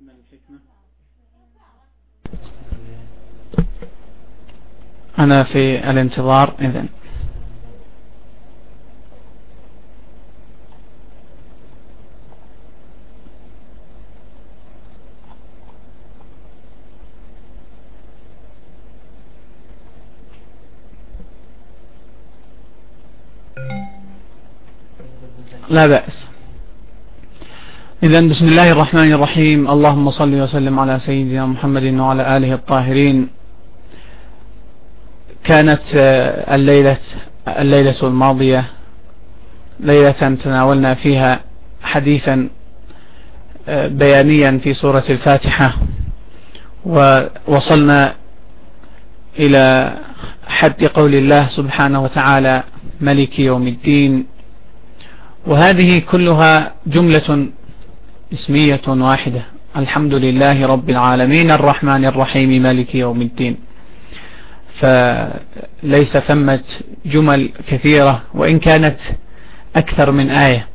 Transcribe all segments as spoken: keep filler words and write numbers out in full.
أنا في الانتظار إذن. لا بأس. إذن بسم الله الرحمن الرحيم. اللهم صل وسلم على سيدنا محمد وعلى آله الطاهرين. كانت الليلة الليلة الماضية ليلة تناولنا فيها حديثا بيانيا في سورة الفاتحة، ووصلنا إلى حد قول الله سبحانه وتعالى ملك يوم الدين، وهذه كلها جملة اسمية واحدة: الحمد لله رب العالمين الرحمن الرحيم مالك يوم الدين. فليس ثمة جمل كثيرة وإن كانت أكثر من آية.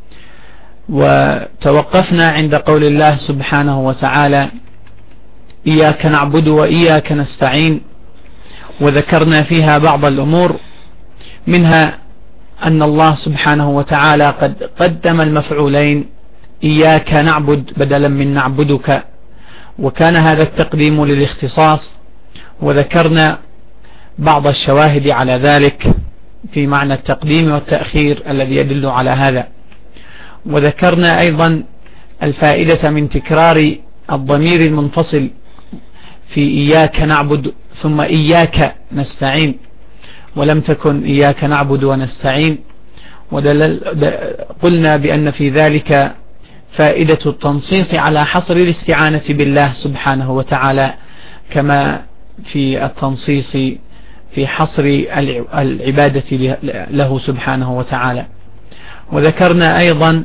وتوقفنا عند قول الله سبحانه وتعالى إياك نعبد وإياك نستعين، وذكرنا فيها بعض الأمور، منها أن الله سبحانه وتعالى قد قدم المفعولين إياك نعبد بدلا من نعبدك، وكان هذا التقديم للاختصاص. وذكرنا بعض الشواهد على ذلك في معنى التقديم والتأخير الذي يدل على هذا. وذكرنا أيضا الفائدة من تكرار الضمير المنفصل في إياك نعبد ثم إياك نستعين، ولم تكن إياك نعبد ونستعين. وقلنا بأن في ذلك فائدة التنصيص على حصر الاستعانة بالله سبحانه وتعالى، كما في التنصيص في حصر العبادة له سبحانه وتعالى. وذكرنا أيضا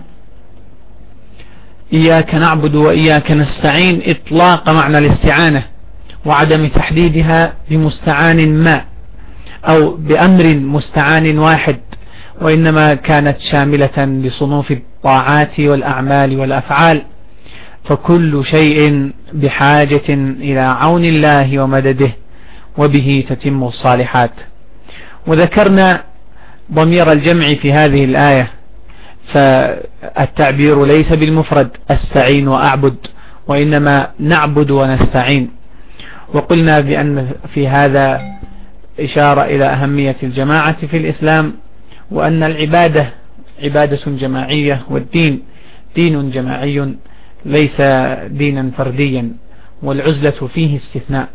إياك نعبد وإياك نستعين إطلاق معنى الاستعانة وعدم تحديدها بمستعان ما أو بأمر مستعان واحد، وإنما كانت شاملة لصنوف الطاعات والأعمال والأفعال، فكل شيء بحاجة إلى عون الله ومدده، وبه تتم الصالحات. وذكرنا ضمير الجمع في هذه الآية، فالتعبير ليس بالمفرد استعين وأعبد، وإنما نعبد ونستعين. وقلنا بأن في هذا إشارة إلى أهمية الجماعة في الإسلام، وأن العبادة عبادة جماعية، والدين دين جماعي ليس دينا فرديا، والعزلة فيه استثناء.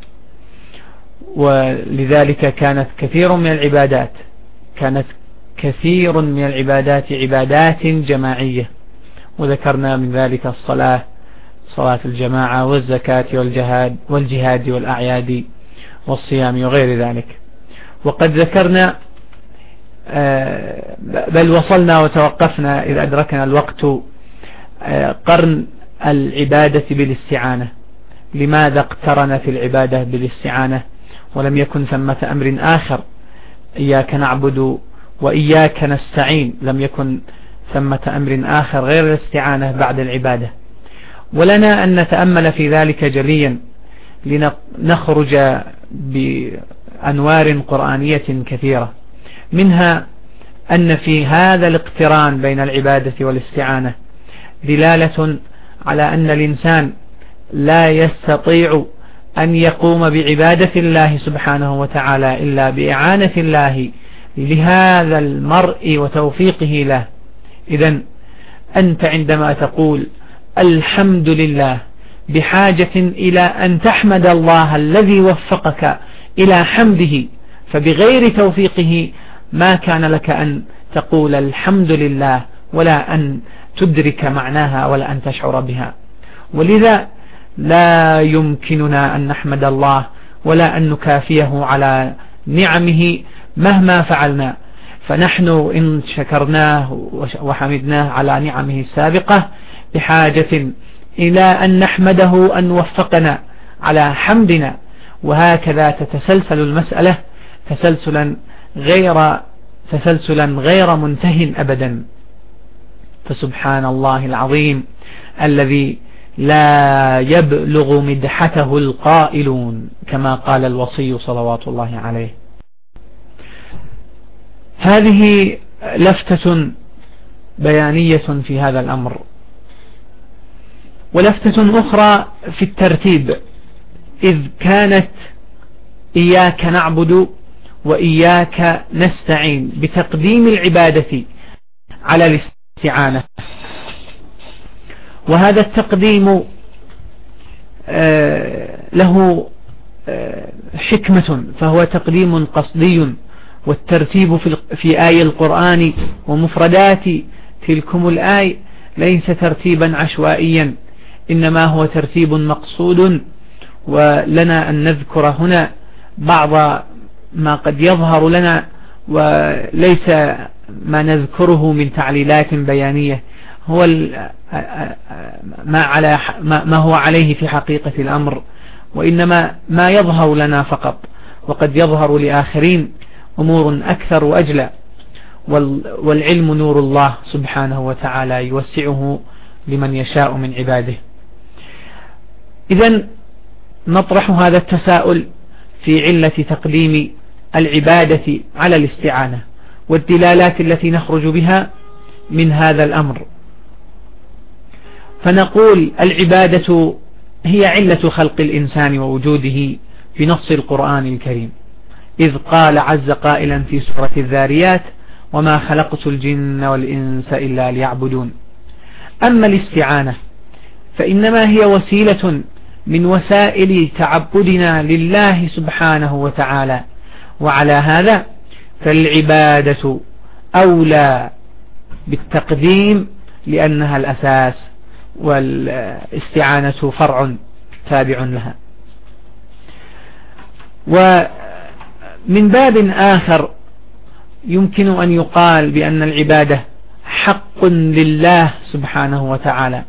ولذلك كانت كثير من العبادات كانت كثير من العبادات عبادات جماعية، وذكرنا من ذلك الصلاة، صلاة الجماعة، والزكاة والجهاد والجهاد والأعياد والصيام وغير ذلك. وقد ذكرنا بل وصلنا وتوقفنا إذ أدركنا الوقت قرن العبادة بالاستعانة. لماذا اقترنت العبادة بالاستعانة ولم يكن ثمة أمر آخر؟ إياك نعبد وإياك نستعين، لم يكن ثمة أمر آخر غير الاستعانة بعد العبادة. ولنا أن نتأمل في ذلك جليا لنخرج بأنوار قرآنية كثيرة، منها أن في هذا الاقتران بين العبادة والاستعانة دلالة على أن الإنسان لا يستطيع أن يقوم بعبادة الله سبحانه وتعالى إلا بإعانة الله لهذا المرء وتوفيقه له. إذن أنت عندما تقول الحمد لله بحاجة إلى أن تحمد الله الذي وفقك إلى حمده، فبغير توفيقه ما كان لك أن تقول الحمد لله ولا أن تدرك معناها ولا أن تشعر بها. ولذا لا يمكننا أن نحمد الله ولا أن نكافيه على نعمه مهما فعلنا، فنحن إن شكرناه وحمدناه على نعمه السابقة بحاجة إلى أن نحمده أن وفقنا على حمدنا. وهكذا تتسلسل المسألة تسلسلا غير تسلسلا غير منتهٍ أبدا. فسبحان الله العظيم الذي لا يبلغ مدحته القائلون، كما قال الوصي صلوات الله عليه. هذه لفتة بيانية في هذا الأمر. ولفتة أخرى في الترتيب، إذ كانت إياك نعبد وإياك نستعين بتقديم العبادة على الاستعانة، وهذا التقديم له حكمة، فهو تقديم قصدي. والترتيب في آي القرآن ومفردات تلكم الآي ليس ترتيبا عشوائيا، إنما هو ترتيب مقصود. ولنا أن نذكر هنا بعض ما قد يظهر لنا وليس ما نذكره من تعليلات بيانية، هو ما, على ما هو عليه في حقيقة الأمر، وإنما ما يظهر لنا فقط، وقد يظهر لآخرين أمور أكثر وأجلى. والعلم نور الله سبحانه وتعالى يوسعه لمن يشاء من عباده. إذن نطرح هذا التساؤل في علة تقديم العبادة على الاستعانة والدلالات التي نخرج بها من هذا الأمر. فنقول العبادة هي علة خلق الإنسان ووجوده بنص القرآن الكريم، إذ قال عز قائلا في سورة الذاريات: وما خلقت الجن والإنس إلا ليعبدون. أما الاستعانة فإنما هي وسيلة من وسائل تعبدنا لله سبحانه وتعالى، وعلى هذا فالعبادة أولى بالتقديم لأنها الأساس، والاستعانة فرع تابع لها. ومن باب آخر يمكن أن يقال بأن العبادة حق لله سبحانه وتعالى،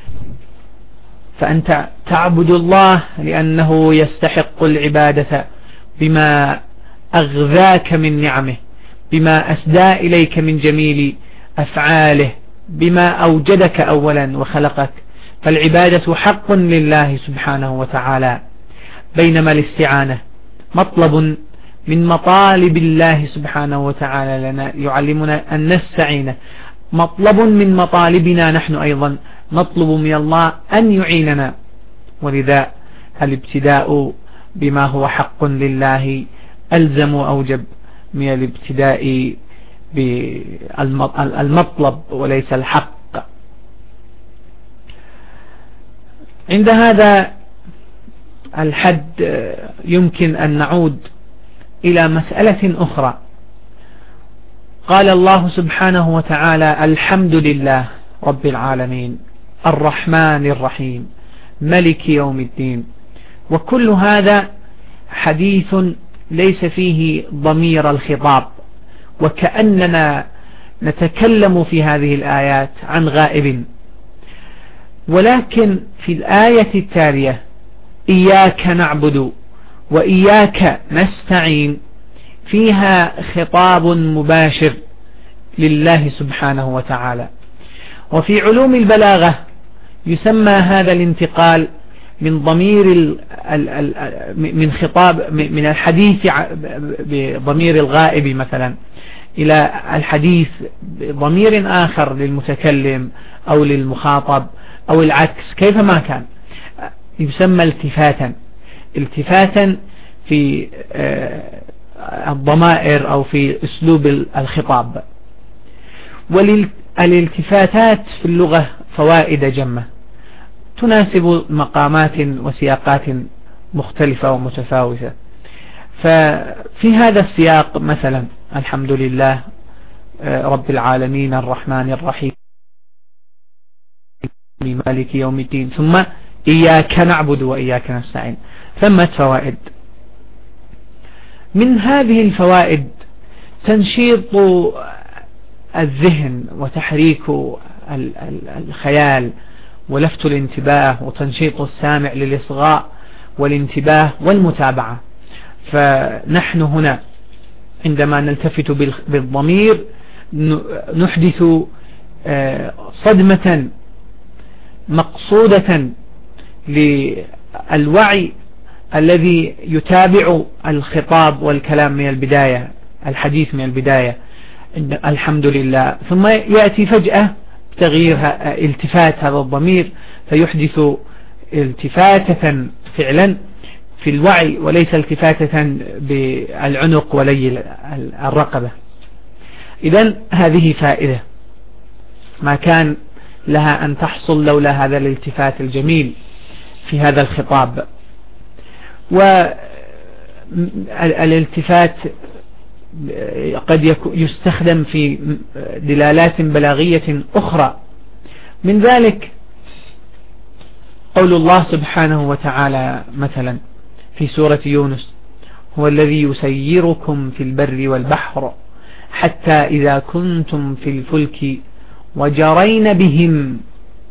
فأنت تعبد الله لأنه يستحق العبادة بما أغذاك من نعمه، بما أسدى إليك من جميل أفعاله، بما أوجدك أولا وخلقك. فالعبادة حق لله سبحانه وتعالى، بينما الاستعانة مطلب من مطالب الله سبحانه وتعالى لنا، يعلمنا أن نستعين، مطلب من مطالبنا نحن أيضا، نطلب من الله أن يعيننا. ولذا الابتداء بما هو حق لله ألزم وأوجب من الابتداء بالمطلب وليس الحق. عند هذا الحد يمكن أن نعود إلى مسألة أخرى. قال الله سبحانه وتعالى: الحمد لله رب العالمين الرحمن الرحيم ملك يوم الدين. وكل هذا حديث ليس فيه ضمير الخطاب، وكأننا نتكلم في هذه الآيات عن غائب. ولكن في الآية التالية: إياك نعبد وإياك نستعين، فيها خطاب مباشر لله سبحانه وتعالى. وفي علوم البلاغة يسمى هذا الانتقال من ضمير من خطاب من الحديث بضمير الغائب مثلا إلى الحديث بضمير آخر للمتكلم أو للمخاطب أو العكس، كيفما كان يسمى التفاتا. التفاتا في الضمائر أو في أسلوب الخطاب. وللالتفاتات في اللغة فوائد جمة تناسب مقامات وسياقات مختلفة ومتفاوتة. ففي هذا السياق مثلا: الحمد لله رب العالمين الرحمن الرحيم مالك يوم الدين، ثم إياك نعبد وإياك نستعين، ثمة فوائد. من هذه الفوائد تنشيط الذهن وتحريك الخيال ولفت الانتباه وتنشيط السامع للإصغاء والانتباه والمتابعة. فنحن هنا عندما نلتفت بالضمير نحدث صدمة مقصودة للوعي الذي يتابع الخطاب والكلام من البداية، الحديث من البداية الحمد لله، ثم يأتي فجأة تغيير التفات هذا الضمير فيحدث التفاتة فعلا في الوعي وليس التفاتة بالعنق ولي الرقبة. إذن هذه فائدة ما كان لها أن تحصل لولا هذا الالتفات الجميل في هذا الخطاب. والالتفات قد يستخدم في دلالات بلاغية أخرى، من ذلك قول الله سبحانه وتعالى مثلا في سورة يونس: هو الذي يسيركم في البر والبحر حتى إذا كنتم في الفلك وجرين بهم.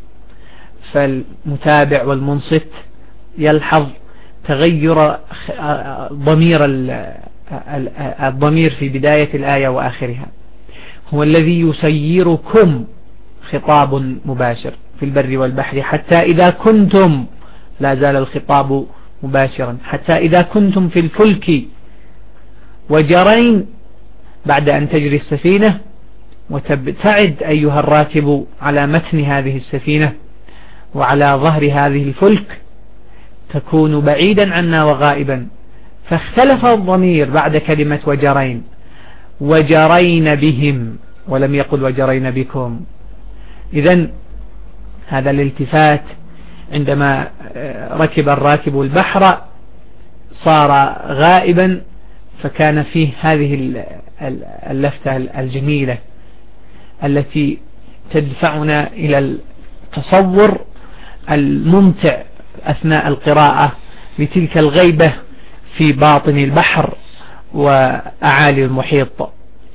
فالمتابع والمنصت يلحظ تغير ضمير الضمير في بداية الآية وآخرها. هو الذي يسيركم، خطاب مباشر، في البر والبحر حتى إذا كنتم، لا زال الخطاب مباشرا، حتى إذا كنتم في الفلك وجرين، بعد أن تجري السفينة وتبتعد أيها الراكب على متن هذه السفينة وعلى ظهر هذه الفلك، تكون بعيدا عنا وغائبا. فاختلف الضمير بعد كلمة وجرين، وجرين بهم ولم يقل وجرين بكم. إذن هذا الالتفات عندما ركب الراكب البحر صار غائبا، فكان فيه هذه اللفتة الجميلة التي تدفعنا إلى التصور الممتع أثناء القراءة لتلك الغيبة في باطن البحر وأعالي المحيط.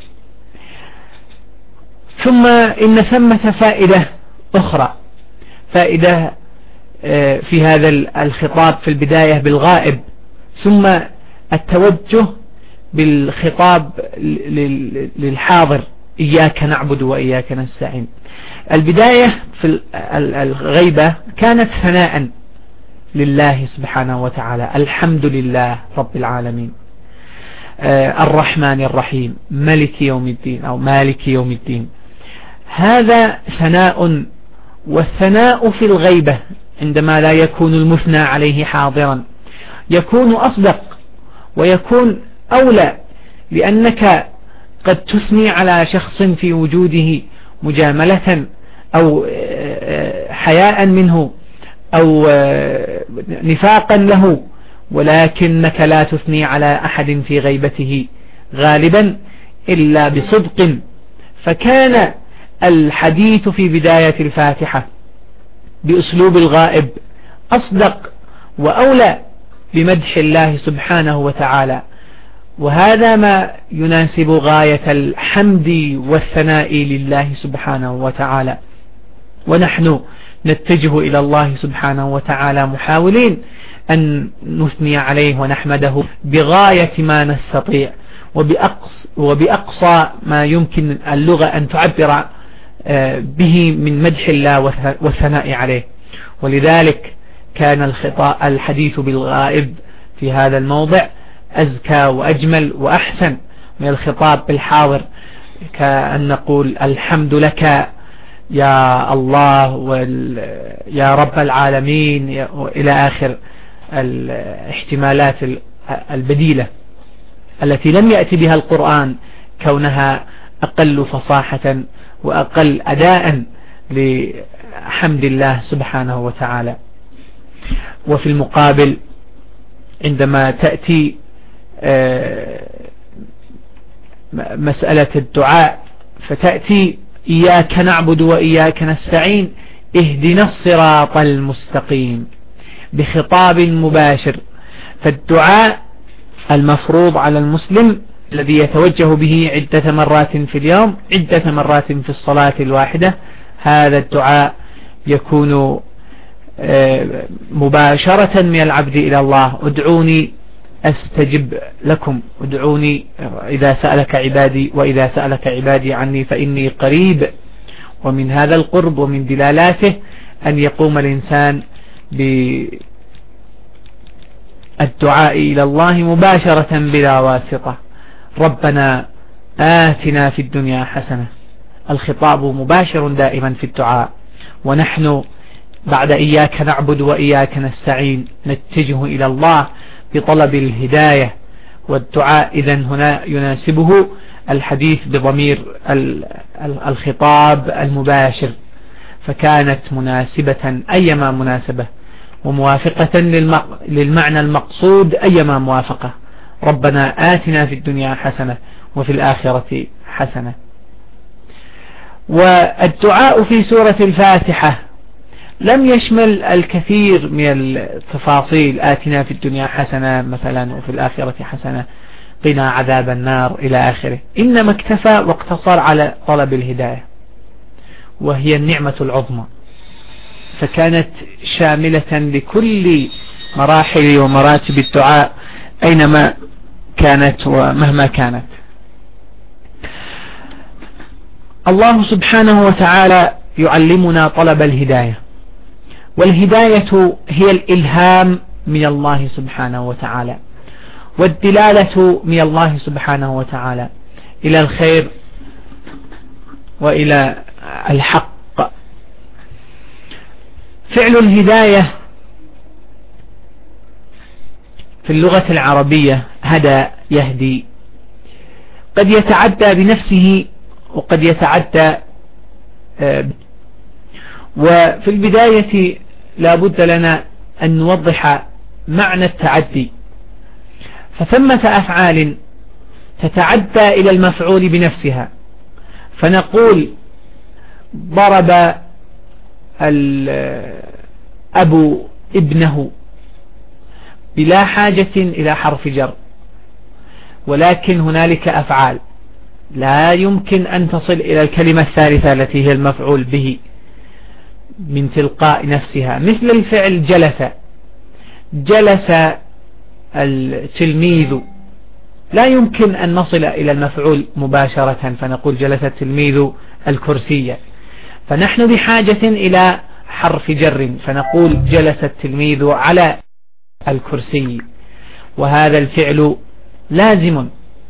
ثم إن ثمة فائدة أخرى، فائدة في هذا الخطاب في البداية بالغائب، ثم التوجه بالخطاب للحاضر: إياك نعبد وإياك نستعين. البداية في الغيبة كانت ثناء لله سبحانه وتعالى: الحمد لله رب العالمين، الرحمن الرحيم، ملك يوم الدين أو مالك يوم الدين. هذا ثناء، والثناء في الغيبة عندما لا يكون المثنى عليه حاضرا يكون أصدق ويكون أولى، لأنك قد تثني على شخص في وجوده مجاملة أو حياء منه أو نفاقا له، ولكنك لا تثني على أحد في غيبته غالبا إلا بصدق. فكان الحديث في بداية الفاتحة بأسلوب الغائب أصدق وأولى بمدح الله سبحانه وتعالى، وهذا ما يناسب غاية الحمد والثناء لله سبحانه وتعالى. ونحن نتجه إلى الله سبحانه وتعالى محاولين أن نثني عليه ونحمده بغاية ما نستطيع وبأقصى, وبأقصى ما يمكن اللغة أن تعبر به من مدح الله والثناء عليه. ولذلك كان الخطاب الحديث بالغائب في هذا الموضع أزكى وأجمل وأحسن من الخطاب بالحاضر، كأن نقول: الحمد لك يا الله ويا رب العالمين، إلى آخر الاحتمالات البديلة التي لم يأتي بها القرآن، كونها أقل فصاحة وأقل أداء لحمد الله سبحانه وتعالى. وفي المقابل عندما تأتي مسألة الدعاء فتأتي: إياك نعبد وإياك نستعين اهدنا الصراط المستقيم، بخطاب مباشر. فالدعاء المفروض على المسلم الذي يتوجه به عدة مرات في اليوم، عدة مرات في الصلاة الواحدة، هذا الدعاء يكون مباشرة من العبد إلى الله: ادعوني أستجب لكم، ادعوني إذا سألك عبادي وإذا سألك عبادي عني فإني قريب. ومن هذا القرب ومن دلالاته أن يقوم الإنسان بالدعاء إلى الله مباشرة بلا واسطة. ربنا آتنا في الدنيا حسنة، الخطاب مباشر دائما في الدعاء، ونحن بعد إياك نعبد وإياك نستعين نتجه إلى الله بطلب الهداية، والدعاء إذن هنا يناسبه الحديث بضمير الخطاب المباشر، فكانت مناسبة أيما مناسبة وموافقة للمعنى المقصود أيما موافقة. ربنا آتنا في الدنيا حسنة وفي الآخرة حسنة. والدعاء في سورة الفاتحة لم يشمل الكثير من التفاصيل، آتنا في الدنيا حسنة مثلا وفي الآخرة حسنة، قنا عذاب النار إلى آخره، إنما اكتفى واقتصر على طلب الهداية، وهي النعمة العظمى، فكانت شاملة لكل مراحل ومراتب الدعاء أينما كانت ومهما كانت. الله سبحانه وتعالى يعلمنا طلب الهداية، والهداية هي الإلهام من الله سبحانه وتعالى، والدلالة من الله سبحانه وتعالى إلى الخير وإلى الحق. فعل الهداية في اللغة العربية هدى يهدي، قد يتعدى بنفسه وقد يتعدى. وفي البداية لا بد لنا أن نوضح معنى التعدي، فثمة أفعال تتعدى إلى المفعول بنفسها، فنقول ضرب الأب ابنه بلا حاجة إلى حرف جر، ولكن هنالك أفعال لا يمكن أن تصل إلى الكلمة الثالثة التي هي المفعول به من تلقاء نفسها، مثل الفعل جلس، جلس التلميذ، لا يمكن أن نصل إلى المفعول مباشرة فنقول جلس التلميذ الكرسي، فنحن بحاجة إلى حرف جر فنقول جلس التلميذ على الكرسي، وهذا الفعل لازم،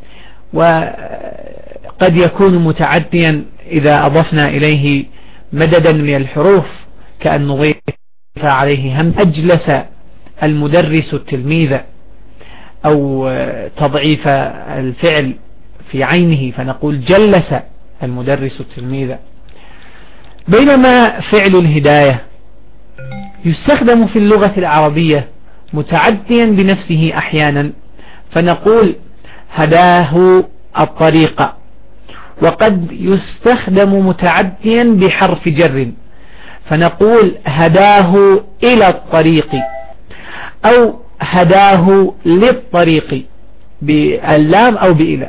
وقد يكون متعديا إذا أضفنا إليه مددا من الحروف، كأن نضيف عليه هم أجلس المدرس التلميذ، أو تضعيف الفعل في عينه فنقول جلس المدرس التلميذ. بينما فعل الهداية يستخدم في اللغة العربية متعديا بنفسه أحيانا، فنقول هداه الطريق، وقد يستخدم متعديا بحرف جر فنقول هداه إلى الطريق، أو هداه للطريق باللام أو بإلى.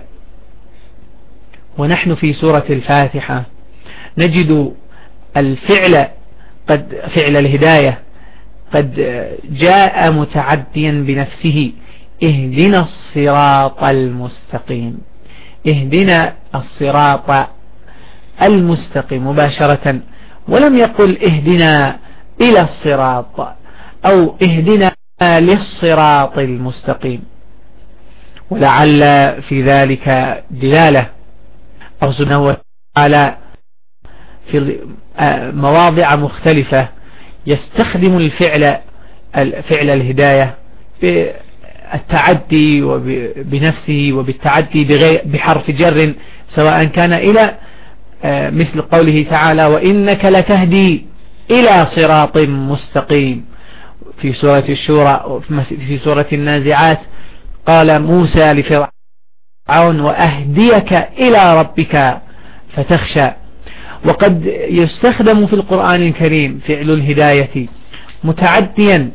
ونحن في سورة الفاتحة نجد الفعل قد فعل الهداية قد جاء متعديا بنفسه، اهدنا الصراط المستقيم، اهدنا الصراط المستقيم مباشرة، ولم يقل اهدنا إلى الصراط أو اهدنا للصراط المستقيم. ولعل في ذلك دلالة، أو سبحانه وتعالى في مواضع مختلفة يستخدم الفعل فعل الهداية بالتعدي بنفسه وبالتعدي بحرف جر، سواء كان إلى مثل قوله تعالى وإنك لتهدي إلى صراط مستقيم في سورة الشورى. في سورة النازعات قال موسى لفرعون وأهديك إلى ربك فتخشى. وقد يستخدم في القرآن الكريم فعل الهداية متعديا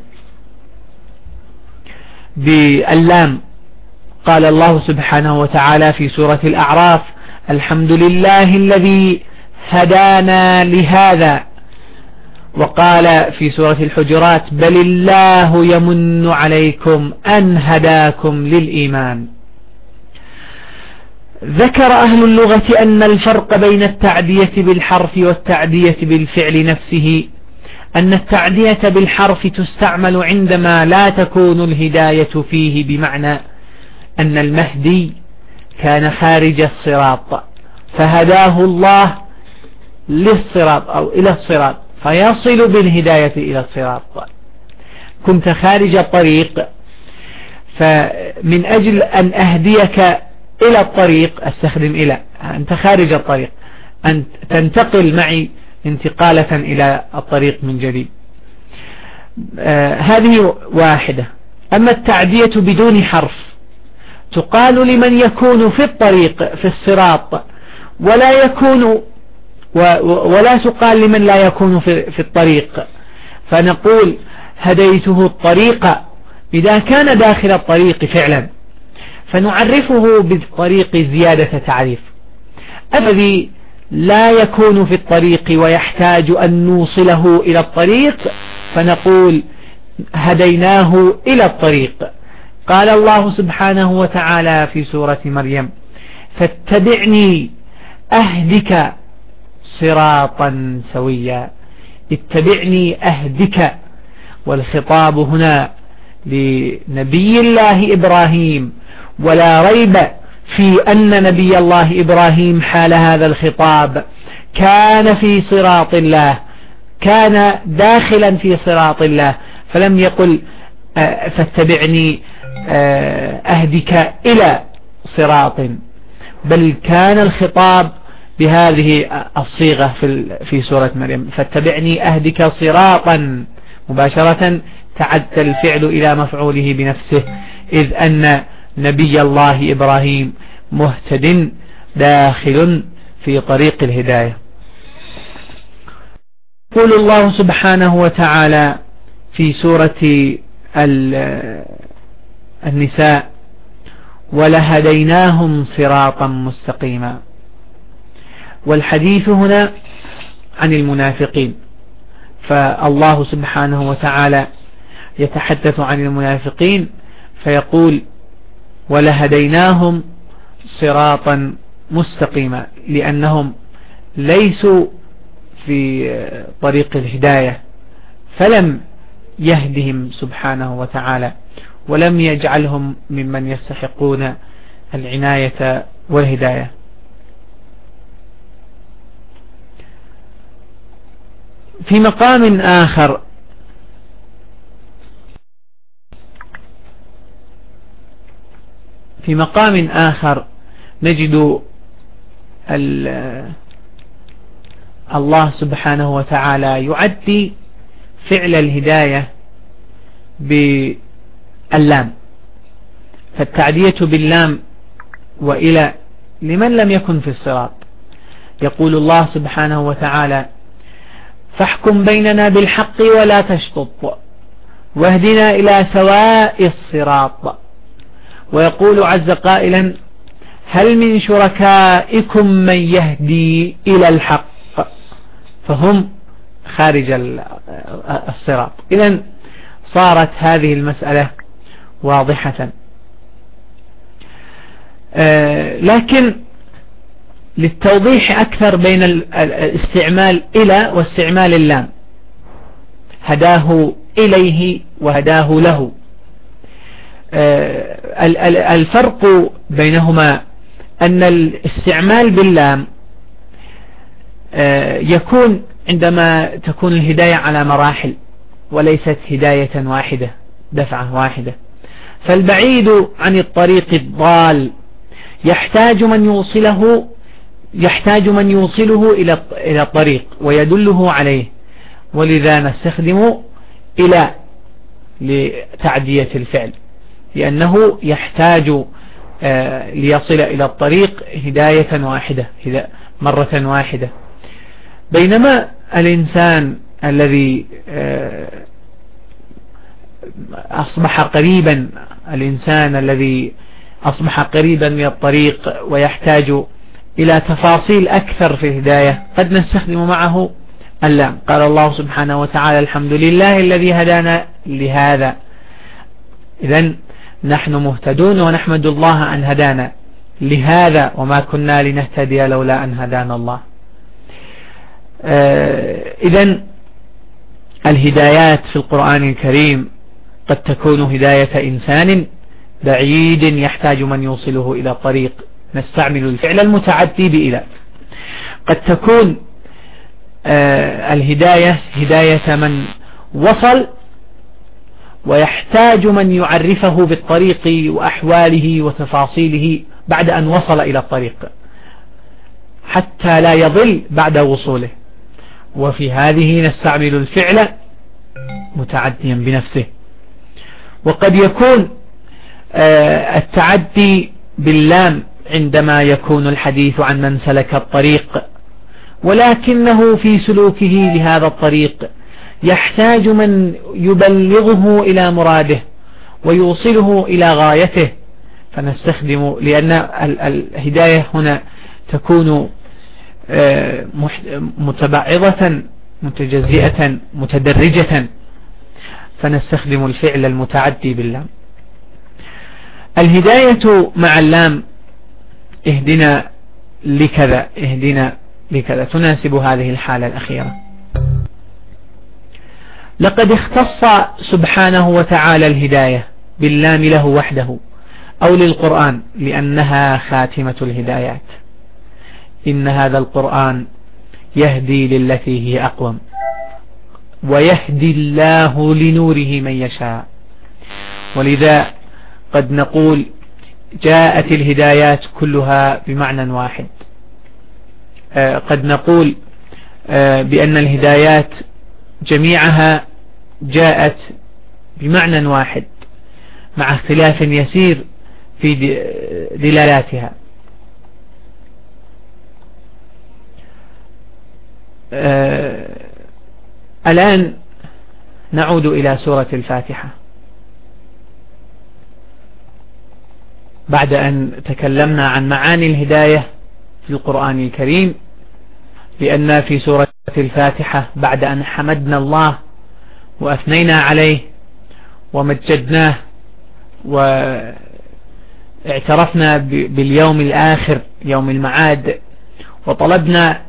باللام، قال الله سبحانه وتعالى في سورة الأعراف الحمد لله الذي هدانا لهذا. وقال في سورة الحجرات بل الله يمن عليكم أن هداكم للإيمان. ذكر أهل اللغة أن الفرق بين التعدية بالحرف والتعدية بالفعل نفسه أن التعدية بالحرف تستعمل عندما لا تكون الهداية فيه، بمعنى أن المهدي كان خارج الصراط فهداه الله للصراط أو إلى الصراط فيصل بالهداية إلى الصراط. كنت خارج الطريق فمن أجل أن أهديك إلى الطريق أستخدم إلى، أنت خارج الطريق، أن تنتقل معي انتقالة إلى الطريق من جديد. آه هذه واحدة. أما التعدية بدون حرف تقال لمن يكون في الطريق في الصراط ولا يكون ولا تقال لمن لا يكون في, في الطريق، فنقول هديته الطريق إذا كان داخل الطريق فعلا، فنعرفه بالطريق زيادة تعريف. الذي لا يكون في الطريق ويحتاج أن نوصله إلى الطريق فنقول هديناه إلى الطريق. قال الله سبحانه وتعالى في سورة مريم فاتبعني أهدك صراطا سويا. اتبعني أهدك، والخطاب هنا لنبي الله إبراهيم، ولا ريب في أن نبي الله إبراهيم حال هذا الخطاب كان في صراط الله، كان داخلا في صراط الله، فلم يقل فاتبعني أهدك إلى صراط، بل كان الخطاب بهذه الصيغة في في سورة مريم فاتبعني أهدك صراطا، مباشرة تعدى الفعل إلى مفعوله بنفسه، إذ أن نبي الله إبراهيم مهتد داخل في طريق الهداية. يقول الله سبحانه وتعالى في سورة النساء ولهديناهم صراطا مستقيما. والحديث هنا عن المنافقين، فالله سبحانه وتعالى يتحدث عن المنافقين فيقول ولهديناهم صراطا مستقيما، لأنهم ليسوا في طريق الهداية فلم يهدهم سبحانه وتعالى ولم يجعلهم ممن يستحقون العناية والهداية. في مقام آخر في مقام آخر نجد الله سبحانه وتعالى يعدي فعل الهداية باللام، فالتعدية باللام وإلى لمن لم يكن في الصراط. يقول الله سبحانه وتعالى فاحكم بيننا بالحق ولا تشطط واهدنا إلى سواء الصراط. ويقول عز قائلا هل من شركائكم من يهدي إلى الحق، فهم خارج الصراط. إذن صارت هذه المسألة واضحة. لكن للتوضيح أكثر بين الاستعمال إلى واستعمال اللام، هداه إليه وهداه له، الفرق بينهما أن الاستعمال باللام يكون عندما تكون الهداية على مراحل وليست هداية واحدة دفعة واحدة، فالبعيد عن الطريق الضال يحتاج من يوصله يحتاج من يوصله إلى إلى الطريق ويدله عليه، ولذا نستخدم إلى لتعدية الفعل، لأنه يحتاج ليصل إلى الطريق هداية واحدة مرة واحدة. بينما الإنسان الذي أصبح قريبا الإنسان الذي أصبح قريبا من الطريق ويحتاج إلى تفاصيل أكثر في الهداية قد نستخدم معه اللام. قال الله سبحانه وتعالى الحمد لله الذي هدانا لهذا، إذن نحن مهتدون ونحمد الله أن هدانا لهذا وما كنا لنهتدي لولا أن هدانا الله. إذن الهدايات في القرآن الكريم قد تكون هداية إنسان بعيد يحتاج من يوصله إلى الطريق، نستعمل الفعل المتعدي بإلى. قد تكون آه الهداية هداية من وصل ويحتاج من يعرفه بالطريق وأحواله وتفاصيله بعد أن وصل إلى الطريق حتى لا يضل بعد وصوله، وفي هذه نستعمل الفعل متعديا بنفسه. وقد يكون آه التعدي باللام عندما يكون الحديث عن من سلك الطريق ولكنه في سلوكه لهذا الطريق يحتاج من يبلغه إلى مراده ويوصله إلى غايته، فنستخدم، لأن الهداية هنا تكون متبعضة متجزئة متدرجة، فنستخدم الفعل المتعدي باللام. الهداية مع اللام اهدنا لكذا اهدنا لكذا تناسب هذه الحالة الأخيرة. لقد اختص سبحانه وتعالى الهداية باللام له وحده أو للقرآن لأنها خاتمة الهدايات. إن هذا القرآن يهدي للتي هي أقوم ويهدي الله لنوره من يشاء. ولذا قد نقول جاءت الهدايات كلها بمعنى واحد. آه قد نقول آه بأن الهدايات جميعها جاءت بمعنى واحد مع اختلاف يسير في دلالاتها. آه الآن نعود إلى سورة الفاتحة بعد أن تكلمنا عن معاني الهداية في القرآن الكريم، لأن في سورة الفاتحة بعد أن حمدنا الله وأثنينا عليه ومجدناه واعترفنا باليوم الآخر يوم المعاد وطلبنا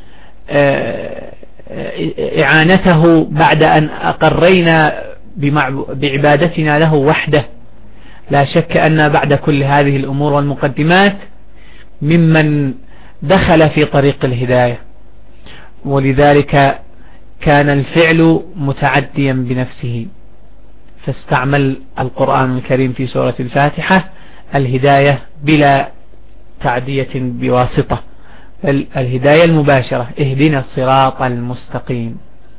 إعانته بعد أن أقرينا بعبادتنا له وحده، لا شك أن بعد كل هذه الأمور والمقدمات ممن دخل في طريق الهداية، ولذلك كان الفعل متعديا بنفسه، فاستعمل القرآن الكريم في سورة الفاتحة الهداية بلا تعدية بواسطة، بل الهداية المباشرة اهدنا الصراط المستقيم.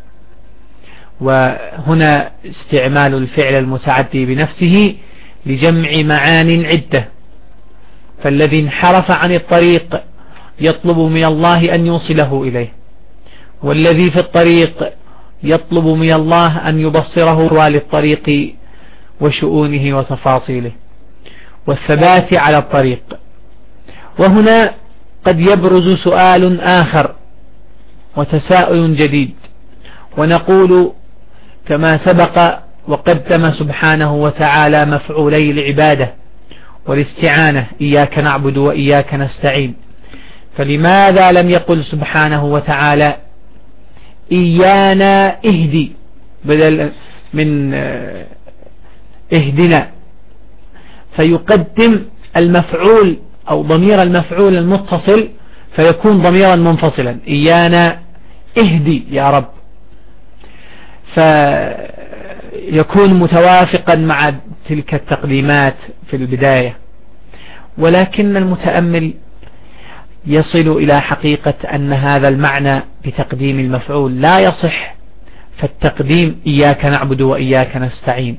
وهنا استعمال الفعل المتعدي بنفسه لجمع معان عدة، فالذي انحرف عن الطريق يطلب من الله أن يوصله إليه، والذي في الطريق يطلب من الله أن يبصره أحوال الطريق وشؤونه وتفاصيله والثبات على الطريق. وهنا قد يبرز سؤال آخر وتساؤل جديد، ونقول كما سبق وقدم سبحانه وتعالى مفعولي العبادة والاستعانة إياك نعبد وإياك نستعين، فلماذا لم يقل سبحانه وتعالى إيانا اهدي بدل من اهدنا، فيقدم المفعول أو ضمير المفعول المتصل فيكون ضميرا منفصلا، إيانا اهدي يا رب، فيكون متوافقا مع تلك التقديمات في البداية. ولكن المتأمل يصل إلى حقيقة أن هذا المعنى بتقديم المفعول لا يصح، فالتقديم إياك نعبد وإياك نستعين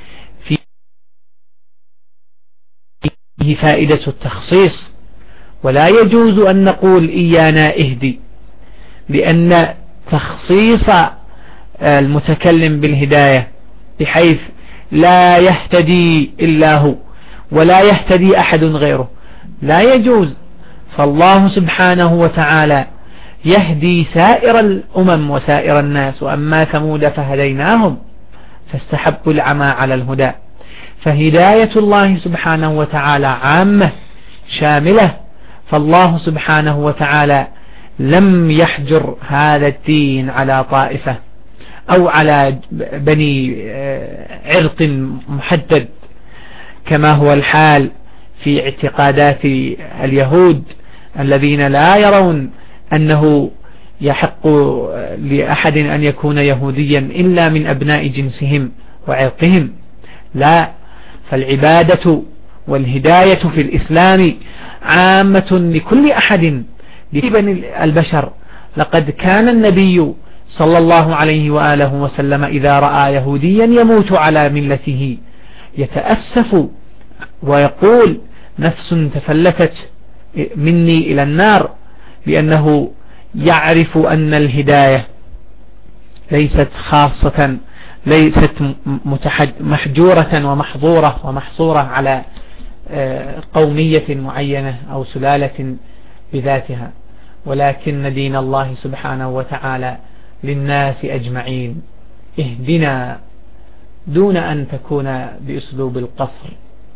فيه فائدة التخصيص، ولا يجوز أن نقول إيانا اهدي، لأن تخصيص المتكلم بالهداية بحيث لا يهتدي إلا هو ولا يهتدي أحد غيره لا يجوز. فالله سبحانه وتعالى يهدي سائر الأمم وسائر الناس، وأما ثمود فهديناهم فاستحبوا العمى على الهدى. فهداية الله سبحانه وتعالى عامة شاملة، فالله سبحانه وتعالى لم يحجر هذا الدين على طائفة أو على بني عرق محدد كما هو الحال في اعتقادات اليهود الذين لا يرون أنه يحق لأحد أن يكون يهوديا إلا من أبناء جنسهم وعرقهم. لا، فالعبادة والهداية في الإسلام عامة لكل أحد لبني البشر. لقد كان النبي صلى الله عليه وآله وسلم إذا رأى يهوديا يموت على ملته يتأسف ويقول نفس تفلتت مني إلى النار، لأنه يعرف أن الهداية ليست خاصة، ليست محجورة ومحظورة ومحصورة على قومية معينة أو سلالة بذاتها، ولكن دين الله سبحانه وتعالى للناس أجمعين. اهدنا دون أن تكون بأسلوب القصر.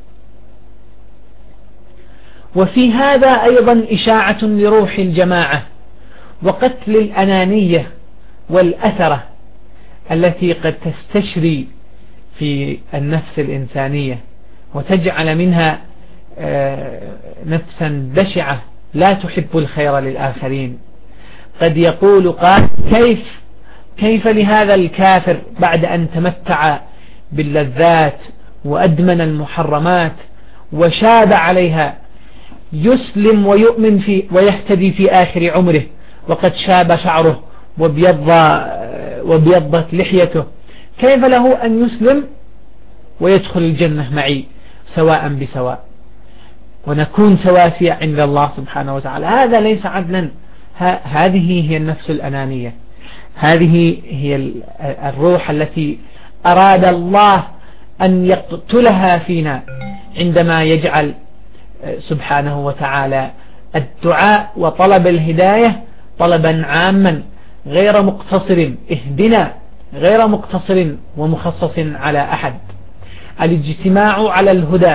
وفي هذا أيضا إشاعة لروح الجماعة وقتل الأنانية والأثرة التي قد تستشري في النفس الإنسانية وتجعل منها نفسا بشعة لا تحب الخير للآخرين. قد يقول قال كيف كيف لهذا الكافر بعد أن تمتع باللذات وأدمن المحرمات وشاب عليها يسلم ويؤمن في ويهتدي في آخر عمره وقد شاب شعره وبيض وبيضت لحيته، كيف له أن يسلم ويدخل الجنة معي سواء بسواء ونكون سواسية عند الله سبحانه وتعالى؟ هذا ليس عدلا. هذه هي النفس الأنانية، هذه هي الروح التي أراد الله أن يقتلها فينا عندما يجعل سبحانه وتعالى الدعاء وطلب الهداية طلبا عاما غير مقتصر، اهدنا غير مقتصر ومخصص على أحد. الاجتماع على الهدى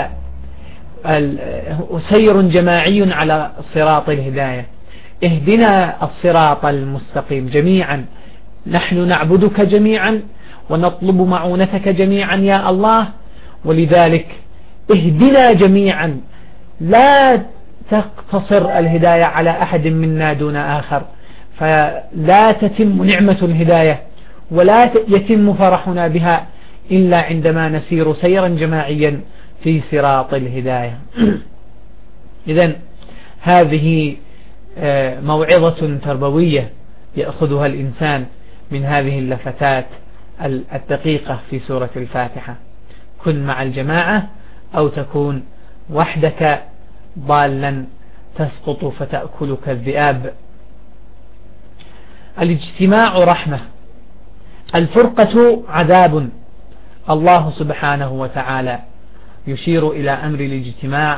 سير جماعي على صراط الهداية. اهدنا الصراط المستقيم جميعا، نحن نعبدك جميعا ونطلب معونتك جميعا يا الله، ولذلك اهدنا جميعا، لا تقتصر الهداية على أحد منا دون آخر، فلا تتم نعمة الهداية ولا يتم فرحنا بها إلا عندما نسير سيرا جماعيا في صراط الهداية. إذن هذه موعظة تربوية يأخذها الإنسان من هذه اللفتات الدقيقة في سورة الفاتحة. كن مع الجماعة أو تكون وحدك ضالا تسقط فتأكلك الذئاب. الاجتماع رحمة، الفرقة عذاب. الله سبحانه وتعالى يشير إلى أمر الاجتماع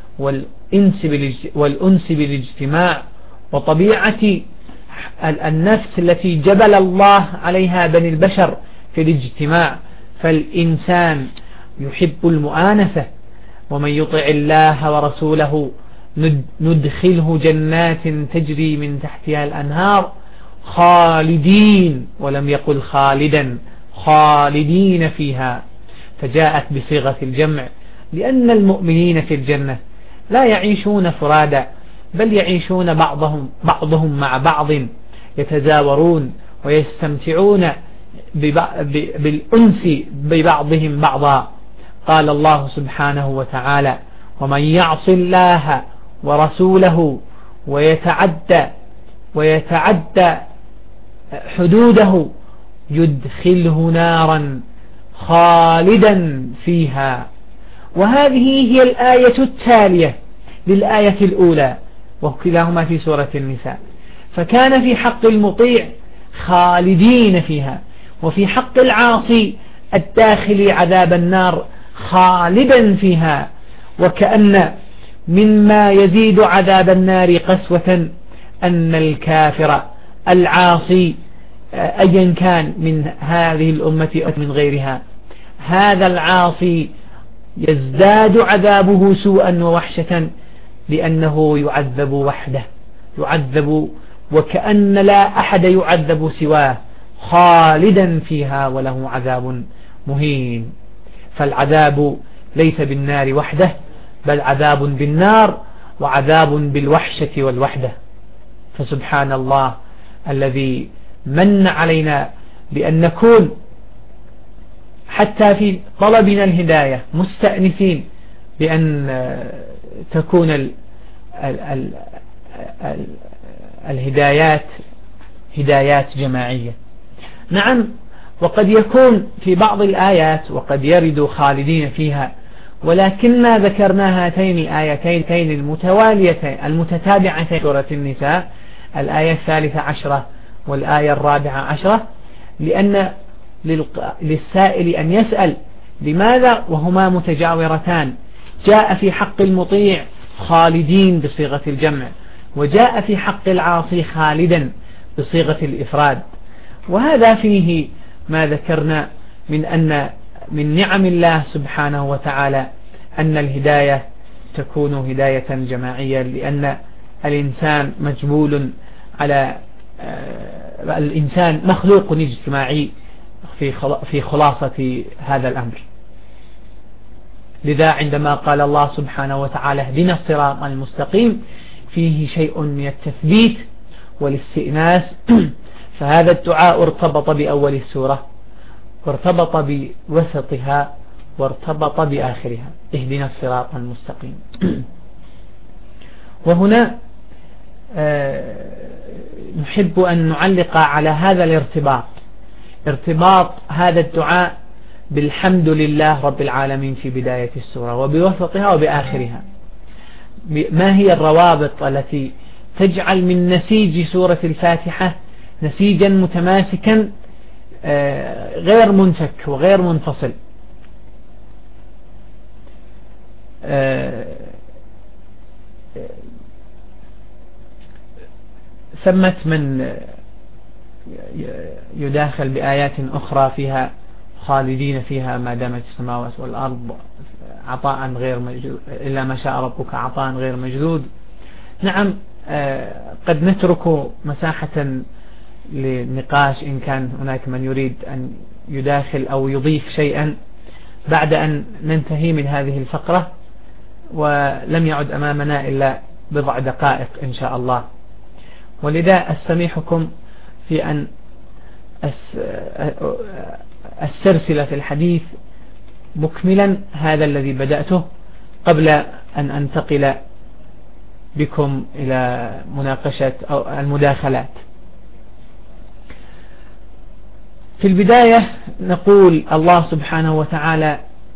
والأنس بالاجتماع وطبيعة النفس التي جبل الله عليها بني البشر في الاجتماع. فالإنسان يحب المؤانسة، ومن يطع الله ورسوله ندخله جنات تجري من تحتها الأنهار خالدين، ولم يقل خالدا، خالدين فيها، فجاءت بصيغة الجمع لأن المؤمنين في الجنة لا يعيشون فرادا، بل يعيشون بعضهم بعضهم مع بعض، يتزاورون ويستمتعون بالأنس ببعضهم بعضا. قال الله سبحانه وتعالى: ومن يعص الله ورسوله ويتعدى ويتعدى حدوده يدخله نارا خالدا فيها. وهذه هي الآية التالية للآية الأولى، وكلاهما في سورة النساء. فكان في حق المطيع خالدين فيها، وفي حق العاصي الداخل عذاب النار خالدا فيها. وكأن مما يزيد عذاب النار قسوة أن الكافر العاصي أيا كان من هذه الأمة أو من غيرها، هذا العاصي يزداد عذابه سوءا ووحشة لأنه يعذب وحده، يعذب وكأن لا أحد يعذب سواه، خالدا فيها وله عذاب مهين. فالعذاب ليس بالنار وحده، بل عذاب بالنار وعذاب بالوحشة والوحدة. فسبحان الله الذي من علينا بأن نكون حتى في طلبنا الهداية مستأنسين بأن تكون ال ال ال ال الهدايات هدايات جماعية. نعم، وقد يكون في بعض الآيات وقد يرد خالدين فيها، ولكن ذكرنا هاتين الآيتين المتواليتين المتتابعتين سورة النساء، الآية الثالثة عشرة والآية الرابعة عشرة، لأن للسائل أن يسأل لماذا وهما متجاورتان. جاء في حق المطيع خالدين بصيغة الجمع، وجاء في حق العاصي خالدا بصيغة الإفراد. وهذا فيه ما ذكرنا من أن من نعم الله سبحانه وتعالى أن الهداية تكون هداية جماعية، لأن الإنسان مجبول على الإنسان مخلوق اجتماعي في خلاصة هذا الأمر. لذا عندما قال الله سبحانه وتعالى اهدنا الصراط المستقيم فيه شيء من التثبيت والاستئناس، فهذا الدعاء ارتبط بأول السورة وارتبط بوسطها وارتبط بآخرها، اهدنا الصراط المستقيم. وهنا نحب أن نعلق على هذا الارتباط، ارتباط هذا الدعاء بالحمد لله رب العالمين في بداية السورة وبوسطها وبآخرها. ما هي الروابط التي تجعل من نسيج سورة الفاتحة نسيجا متماسكا غير منفك وغير منفصل؟ ثمة من يداخل بآيات أخرى فيها خالدين فيها ما دامت السماوات والأرض عطاء غير مجدود إلا ما شاء ربك عطاء غير مجدود. نعم، قد نترك مساحة للنقاش إن كان هناك من يريد أن يداخل أو يضيف شيئا بعد أن ننتهي من هذه الفقرة، ولم يعد أمامنا إلا بضع دقائق إن شاء الله. ولذا أستميحكم في أن أسترسل في الحديث مكملا هذا الذي بدأته قبل أن أنتقل بكم إلى مناقشة أو المداخلات. في البداية نقول الله سبحانه وتعالى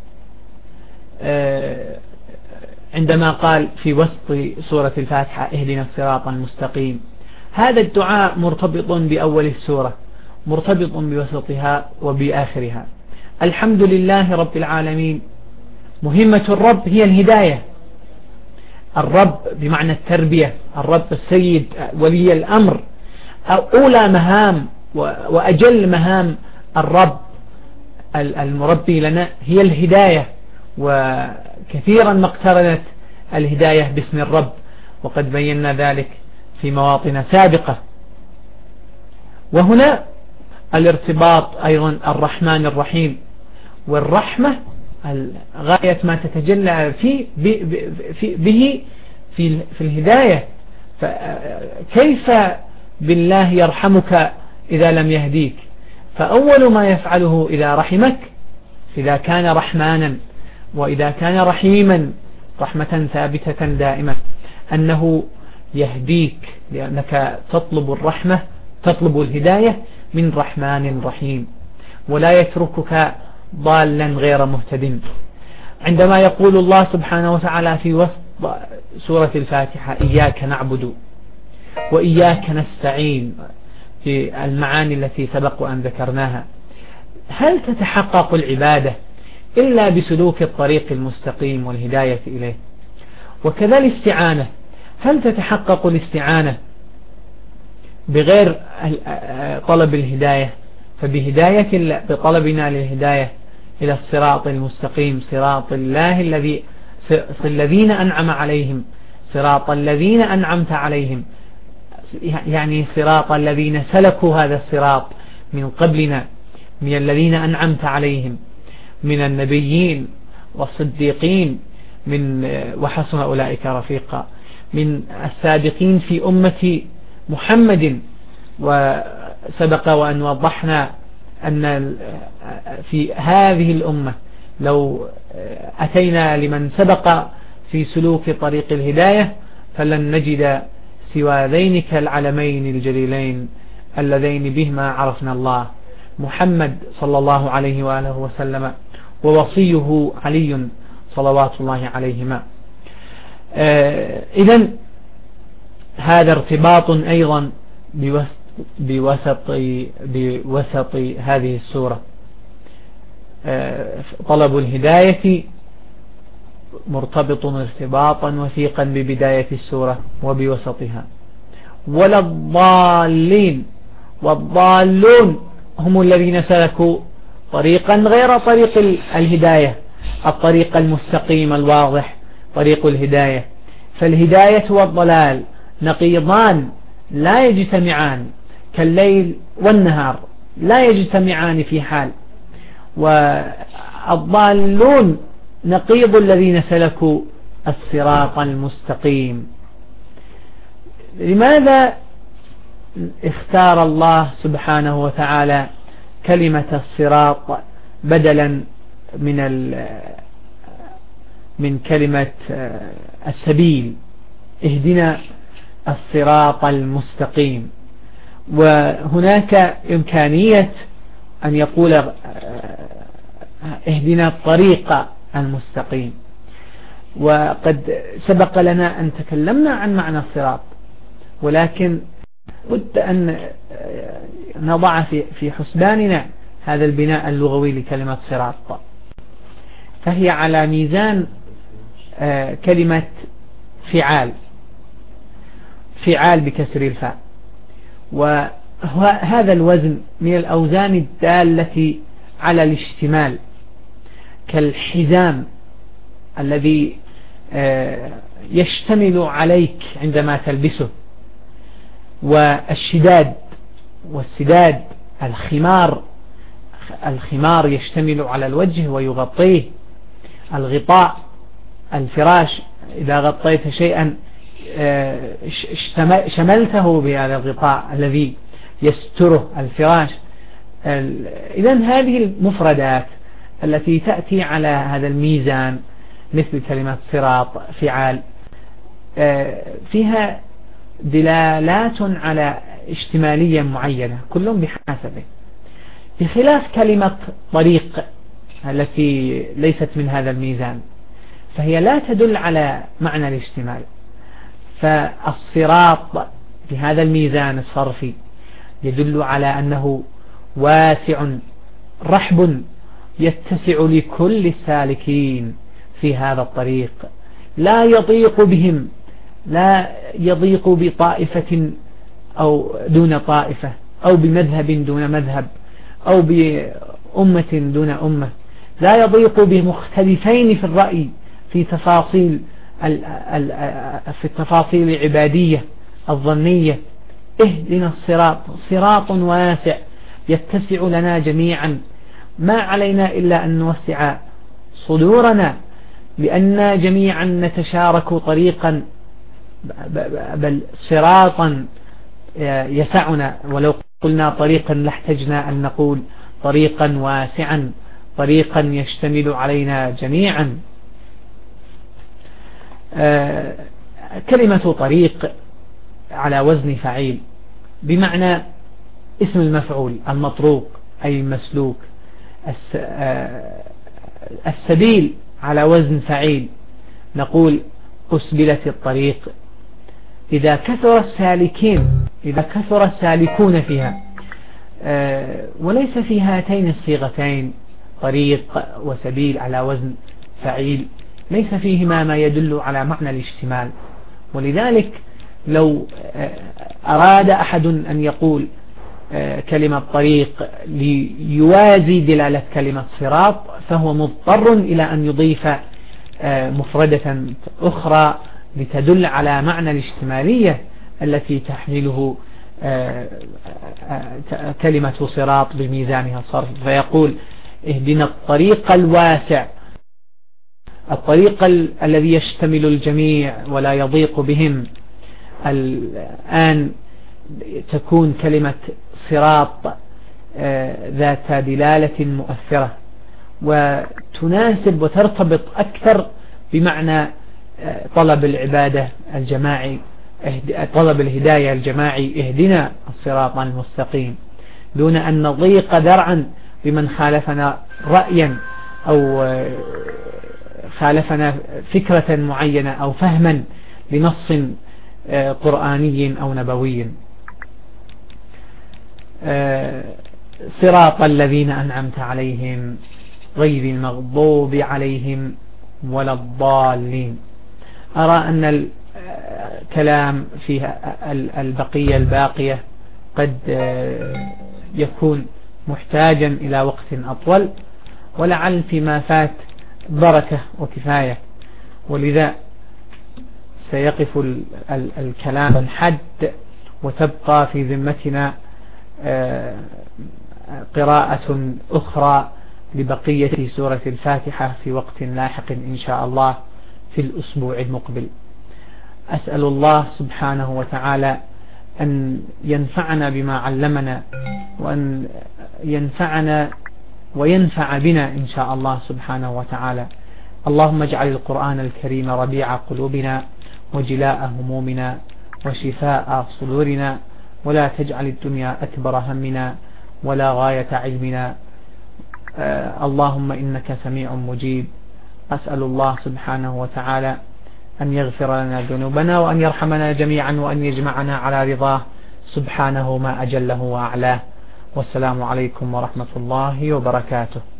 عندما قال في وسط سورة الفاتحة اهدنا الصراط المستقيم، هذا الدعاء مرتبط بأول السورة، مرتبط بوسطها وبآخرها. الحمد لله رب العالمين، مهمة الرب هي الهداية. الرب بمعنى التربية، الرب السيد ولي الأمر، أولى مهام وأجل مهام الرب المربي لنا هي الهداية، وكثيرا ما اقترنت الهداية باسم الرب، وقد بينا ذلك في مواطن سابقة. وهنا الارتباط أيضا الرحمن الرحيم، والرحمة غاية ما تتجلى فيه به في في الهداية. فكيف بالله يرحمك إذا لم يهديك؟ فأول ما يفعله إذا رحمك، إذا كان رحمانا وإذا كان رحيما رحمة ثابتة دائمة، أنه يهديك، لأنك تطلب الرحمة، تطلب الهداية من رحمن رحيم، ولا يتركك ضالا غير مهتد. عندما يقول الله سبحانه وتعالى في وسط سورة الفاتحة إياك نعبد وإياك نستعين في المعاني التي سبق أن ذكرناها، هل تتحقق العبادة إلا بسلوك الطريق المستقيم والهداية إليه؟ وكذا الاستعانة، هل تتحقق الاستعانة بغير طلب الهداية؟ فبهداية بطلبنا للهداية إلى الصراط المستقيم، صراط الله الذي الذين أنعم عليهم، صراط الذين أنعمت عليهم، يعني صراط الذين سلكوا هذا الصراط من قبلنا من الذين أنعمت عليهم من النبيين والصديقين من وحسن أولئك رفيقا من السابقين في أمة محمد. وسبق وأن وضحنا أن في هذه الأمة لو أتينا لمن سبق في سلوك طريق الهداية فلن نجد سوى ذينك العلمين الجليلين اللذين بهما عرفنا الله، محمد صلى الله عليه وآله وسلم ووصيه علي صلوات الله عليهما. إذن هذا ارتباط أيضا بوسط, بوسط هذه السورة. طلب الهداية مرتبط ارتباطا وثيقا ببداية السورة وبوسطها. ولا الضالين، والضالون هم الذين سلكوا طريقا غير طريق الهداية، الطريق المستقيم الواضح طريق الهداية. فالهداية والضلال نقيضان لا يجتمعان كالليل والنهار، لا يجتمعان في حال. والضالون نقيض الذين سلكوا الصراط المستقيم. لماذا اختار الله سبحانه وتعالى كلمة الصراط بدلا من من كلمة السبيل؟ اهدنا الصراط المستقيم. وهناك إمكانية أن يقول اهدنا الطريق المستقيم. وقد سبق لنا أن تكلمنا عن معنى الصراط، ولكن بد أن نضع في حسباننا هذا البناء اللغوي لكلمة صراط. فهي على ميزان كلمة فعال، فعال بكسر الفاء. وهذا الوزن من الأوزان الدالة على الاشتمال، كالحزام الذي يشتمل عليك عندما تلبسه، والشداد والسداد، الخمار، الخمار يشتمل على الوجه ويغطيه، الغطاء، الفراش إذا غطيت شيئا شملته بهذا الغطاء الذي يستره الفراش. إذن هذه المفردات التي تأتي على هذا الميزان مثل كلمة صراط، فعال، فيها دلالات على اشتمالية معينة كل بحسبه، بخلاف كلمة طريق التي ليست من هذا الميزان، فهي لا تدل على معنى الاشتمال. فالصراط بهذا الميزان الصرفي يدل على أنه واسع رحب يتسع لكل السالكين في هذا الطريق، لا يضيق بهم، لا يضيق بطائفة أو دون طائفة، أو بمذهب دون مذهب، أو بأمة دون أمة، لا يضيق بمختلفين في الرأي في تفاصيل في التفاصيل العبادية الظنية. اهدنا الصراط، صراط واسع يتسع لنا جميعا، ما علينا إلا أن نوسع صدورنا، لأننا جميعا نتشارك طريقا، بل صراطا يسعنا. ولو قلنا طريقا لاحتجنا أن نقول طريقا واسعا، طريقا يشتمل علينا جميعا. كلمة طريق على وزن فعيل بمعنى اسم المفعول المطروق أي المسلوك. السبيل على وزن فعيل نقول أسبلت الطريق. إذا كثر السالكين، إذا كثر السالكون فيها، وليس في هاتين الصيغتين طريق وسبيل على وزن فعيل ليس فيهما ما يدل على معنى الاشتمال. ولذلك لو أراد أحد أن يقول كلمة طريق ليوازي دلالة كلمة صراط، فهو مضطر إلى أن يضيف مفردة أخرى لتدل على معنى الاشتمالية التي تحمله كلمة صراط بميزانها الصرف، فيقول اهدنا الطريق الواسع، الطريق الذي يشتمل الجميع ولا يضيق بهم. الآن تكون كلمة صراط ذات دلالة مؤثرة وتناسب وترتبط أكثر بمعنى طلب العبادة الجماعي، طلب الهداية الجماعي، اهدنا الصراط المستقيم، دون أن نضيق ذرعا بمن خالفنا رأيا أو خالفنا فكرة معينة أو فهما لنص قرآني أو نبوي. صراط الذين أنعمت عليهم غير المغضوب عليهم ولا الضالين. أرى أن الكلام في البقية الباقية قد يكون محتاجا إلى وقت أطول، ولعل فيما فات بركة وكفاية، ولذا سيقف الكلام الحد وتبقى في ذمتنا قراءة أخرى لبقية سورة الفاتحة في وقت لاحق إن شاء الله في الأسبوع المقبل. أسأل الله سبحانه وتعالى أن ينفعنا بما علمنا، وأن ينفعنا وينفع بنا إن شاء الله سبحانه وتعالى. اللهم اجعل القرآن الكريم ربيع قلوبنا وجلاء همومنا وشفاء صدورنا، ولا تجعل الدنيا أكبر همنا ولا غاية علمنا. آه اللهم إنك سميع مجيب. أسأل الله سبحانه وتعالى أن يغفر لنا ذنوبنا وأن يرحمنا جميعا وأن يجمعنا على رضاه سبحانه ما أجله وأعلاه. والسلام عليكم ورحمة الله وبركاته.